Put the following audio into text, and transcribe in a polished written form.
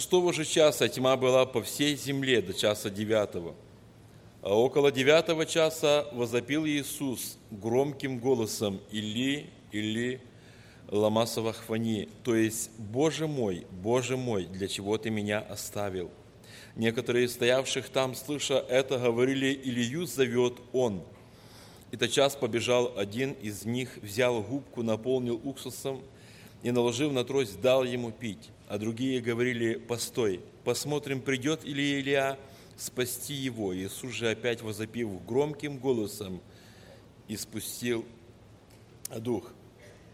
6 же часа тьма была по всей земле до часа 9. А около 9 часа возопил Иисус громким голосом: «Или, Или, лама савахфани», то есть: Боже мой, для чего ты меня оставил?» Некоторые из стоявших там, слыша это, говорили: «Илию зовет он». И тотчас побежал один из них, взял губку, наполнил уксусом и, наложив на трость, дал ему пить. А другие говорили: «Постой, посмотрим, придет ли Илия спасти его». Иисус же, опять возопив громким голосом, испустил дух.